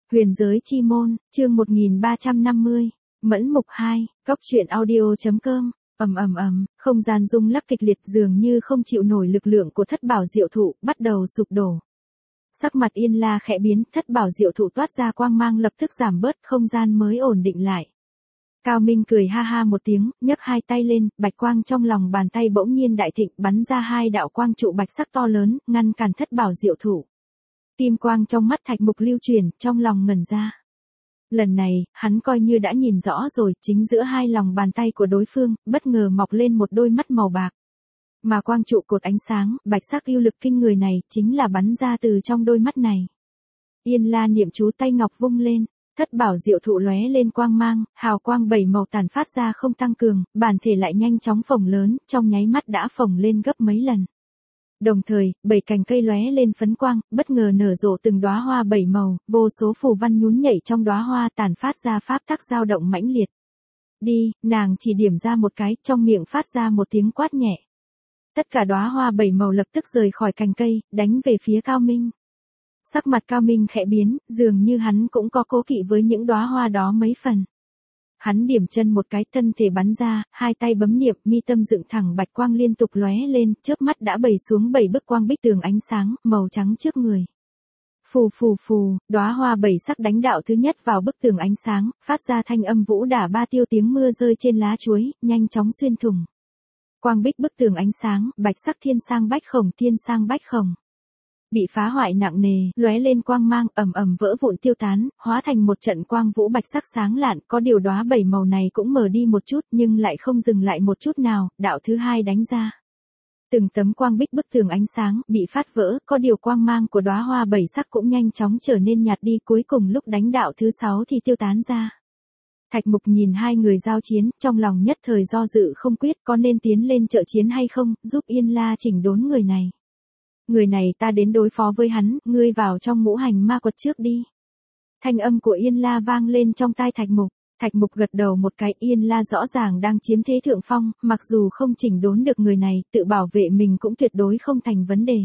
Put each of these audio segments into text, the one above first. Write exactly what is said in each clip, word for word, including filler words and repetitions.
Huyền giới chi môn, chương một nghìn ba trăm năm mươi, Mẫn mục hai, Cóc truyện audio.com, ầm ầm ầm, không gian rung lắc kịch liệt dường như không chịu nổi lực lượng của thất bảo diệu thụ, bắt đầu sụp đổ. Sắc mặt Yên La khẽ biến, thất bảo diệu thụ toát ra quang mang lập tức giảm bớt, không gian mới ổn định lại. Cao Minh cười ha ha một tiếng, nhấc hai tay lên, bạch quang trong lòng bàn tay bỗng nhiên đại thịnh, bắn ra hai đạo quang trụ bạch sắc to lớn, ngăn cản thất bảo diệu thụ. Kim quang trong mắt Thạch Mục lưu truyền, trong lòng ngẩn ra. Lần này, hắn coi như đã nhìn rõ rồi, chính giữa hai lòng bàn tay của đối phương, bất ngờ mọc lên một đôi mắt màu bạc. Mà quang trụ cột ánh sáng, bạch sắc yêu lực kinh người này, chính là bắn ra từ trong đôi mắt này. Yên La niệm chú tay ngọc vung lên, thất bảo diệu thụ lóe lên quang mang, hào quang bảy màu tản phát ra không tăng cường, bản thể lại nhanh chóng phồng lớn, trong nháy mắt đã phồng lên gấp mấy lần. Đồng thời, bảy cành cây lóe lên phấn quang, bất ngờ nở rộ từng đóa hoa bảy màu, vô số phù văn nhún nhảy trong đóa hoa tản phát ra pháp tắc dao động mãnh liệt. Đi, nàng chỉ điểm ra một cái, trong miệng phát ra một tiếng quát nhẹ. Tất cả đóa hoa bảy màu lập tức rời khỏi cành cây, đánh về phía Cao Minh. Sắc mặt Cao Minh khẽ biến, dường như hắn cũng có cố kỵ với những đóa hoa đó mấy phần. Hắn điểm chân một cái, thân thể bắn ra, hai tay bấm niệm, mi tâm dựng thẳng, bạch quang liên tục lóe lên, chớp mắt đã bày xuống bảy bức quang bích tường ánh sáng màu trắng trước người. Phù phù phù, đóa hoa bảy sắc đánh đạo thứ nhất vào bức tường ánh sáng, phát ra thanh âm vũ đả ba tiêu, tiếng mưa rơi trên lá chuối, nhanh chóng xuyên thủng. Quang bích bức tường ánh sáng, bạch sắc thiên sang bách khổng, thiên sang bách khổng. Bị phá hoại nặng nề, lóe lên quang mang, ầm ầm vỡ vụn tiêu tán, hóa thành một trận quang vũ bạch sắc sáng lạn, có điều đóa bảy màu này cũng mờ đi một chút, nhưng lại không dừng lại một chút nào, đạo thứ hai đánh ra. Từng tấm quang bích bức tường ánh sáng, bị phát vỡ, có điều quang mang của đóa hoa bảy sắc cũng nhanh chóng trở nên nhạt đi, cuối cùng lúc đánh đạo thứ sáu thì tiêu tán ra. Thạch Mục nhìn hai người giao chiến, trong lòng nhất thời do dự không quyết, có nên tiến lên trợ chiến hay không, giúp Yên La chỉnh đốn người này. Người này ta đến đối phó với hắn, ngươi vào trong ngũ hành ma quật trước đi. Thanh âm của Yên La vang lên trong tai Thạch Mục. Thạch Mục gật đầu một cái, Yên La rõ ràng đang chiếm thế thượng phong, mặc dù không chỉnh đốn được người này, tự bảo vệ mình cũng tuyệt đối không thành vấn đề.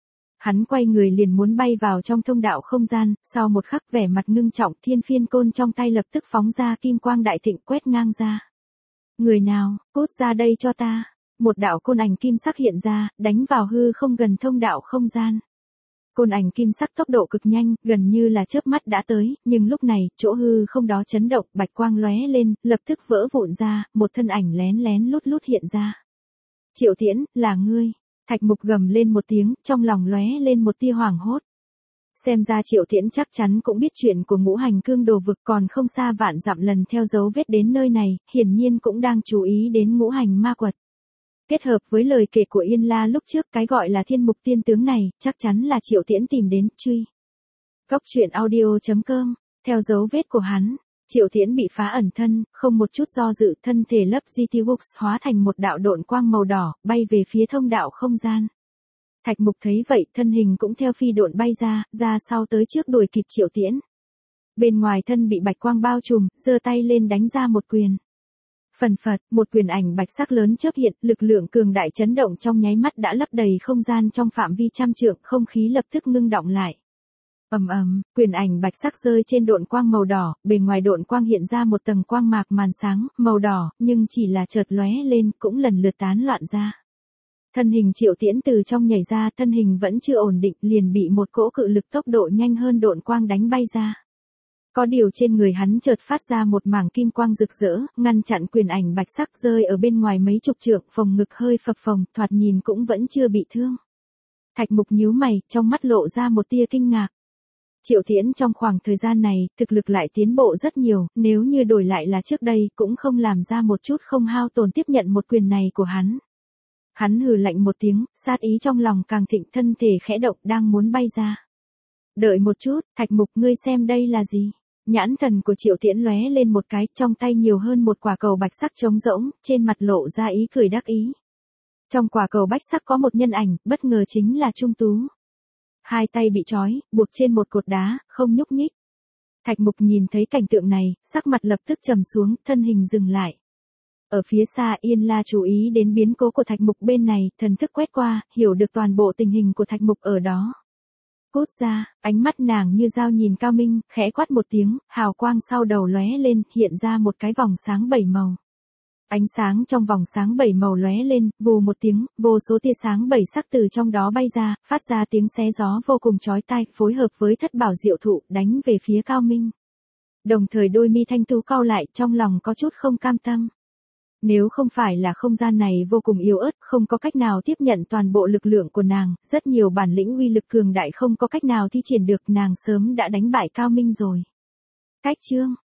Hắn quay người liền muốn bay vào trong thông đạo không gian, sau một khắc vẻ mặt ngưng trọng, thiên phiên côn trong tay lập tức phóng ra kim quang đại thịnh quét ngang ra. Người nào, cút ra đây cho ta. Một đạo côn ảnh kim sắc hiện ra, đánh vào hư không gần thông đạo không gian. Côn ảnh kim sắc tốc độ cực nhanh, gần như là chớp mắt đã tới, nhưng lúc này, chỗ hư không đó chấn động, bạch quang lóe lên, lập tức vỡ vụn ra, một thân ảnh lén lén lút lút hiện ra. Triệu Tiễn, là ngươi. Thạch Mục gầm lên một tiếng, trong lòng lóe lên một tia hoảng hốt. Xem ra Triệu Tiễn chắc chắn cũng biết chuyện của ngũ hành cương đồ vực, còn không xa vạn dặm lần theo dấu vết đến nơi này, hiển nhiên cũng đang chú ý đến ngũ hành ma quật. Kết hợp với lời kể của Yên La lúc trước, cái gọi là thiên mục tiên tướng này, chắc chắn là Triệu Tiễn tìm đến, truy. Cóc truyện audio.com, theo dấu vết của hắn, Triệu Tiễn bị phá ẩn thân, không một chút do dự, thân thể lấp gi ti Works hóa thành một đạo độn quang màu đỏ, bay về phía thông đạo không gian. Thạch Mục thấy vậy, thân hình cũng theo phi độn bay ra, ra sau tới trước đuổi kịp Triệu Tiễn. Bên ngoài thân bị bạch quang bao trùm, giơ tay lên đánh ra một quyền. Phần phật, một quyền ảnh bạch sắc lớn chớp hiện, lực lượng cường đại chấn động trong nháy mắt đã lấp đầy không gian trong phạm vi trăm trượng, không khí lập tức ngưng đọng lại. Ầm ầm, quyền ảnh bạch sắc rơi trên độn quang màu đỏ, bề ngoài độn quang hiện ra một tầng quang mạc màn sáng, màu đỏ, nhưng chỉ là chợt lóe lên, cũng lần lượt tán loạn ra. Thân hình Triệu Tiễn từ trong nhảy ra, thân hình vẫn chưa ổn định, liền bị một cỗ cự lực tốc độ nhanh hơn độn quang đánh bay ra. Có điều trên người hắn chợt phát ra một mảng kim quang rực rỡ, ngăn chặn quyền ảnh bạch sắc rơi ở bên ngoài mấy chục trượng, phồng ngực hơi phập phồng, thoạt nhìn cũng vẫn chưa bị thương. Thạch Mục nhíu mày, trong mắt lộ ra một tia kinh ngạc. Triệu Tiễn trong khoảng thời gian này, thực lực lại tiến bộ rất nhiều, nếu như đổi lại là trước đây, cũng không làm ra một chút không hao tổn tiếp nhận một quyền này của hắn. Hắn hừ lạnh một tiếng, sát ý trong lòng càng thịnh, thân thể khẽ động đang muốn bay ra. Đợi một chút, Thạch Mục, ngươi xem đây là gì? Nhãn thần của Triệu Tiễn lóe lên một cái, trong tay nhiều hơn một quả cầu bạch sắc trống rỗng, trên mặt lộ ra ý cười đắc ý. Trong quả cầu bạch sắc có một nhân ảnh, bất ngờ chính là Trung Tú. Hai tay bị trói, buộc trên một cột đá, không nhúc nhích. Thạch Mục nhìn thấy cảnh tượng này, sắc mặt lập tức trầm xuống, thân hình dừng lại. Ở phía xa Yên La chú ý đến biến cố của Thạch Mục bên này, thần thức quét qua, hiểu được toàn bộ tình hình của Thạch Mục ở đó. Cút ra, ánh mắt nàng như dao nhìn Cao Minh, khẽ quát một tiếng, hào quang sau đầu lóe lên, hiện ra một cái vòng sáng bảy màu. Ánh sáng trong vòng sáng bảy màu lóe lên, vù một tiếng, vô số tia sáng bảy sắc từ trong đó bay ra, phát ra tiếng xé gió vô cùng chói tai, phối hợp với thất bảo diệu thụ, đánh về phía Cao Minh. Đồng thời đôi mi thanh tú cau lại, trong lòng có chút không cam tâm. Nếu không phải là không gian này vô cùng yếu ớt, không có cách nào tiếp nhận toàn bộ lực lượng của nàng, rất nhiều bản lĩnh uy lực cường đại không có cách nào thi triển được, nàng sớm đã đánh bại Cao Minh rồi. Cách chương